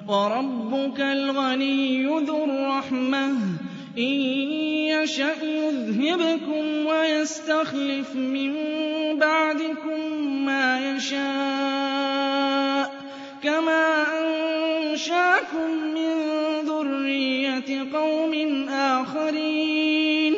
وَرَبُّكَ الْغَنِيُّ ذُو الرَّحْمَةِ ۚ إِن يَشَأْ يُذْهِبْكُمْ وَيَسْتَخْلِفْ مِن بَعْدِكُم مَّا يَشَاءُ كَمَا أَنشَأَكُم مِّن ذُرِّيَّةِ قَوْمٍ آخَرِينَ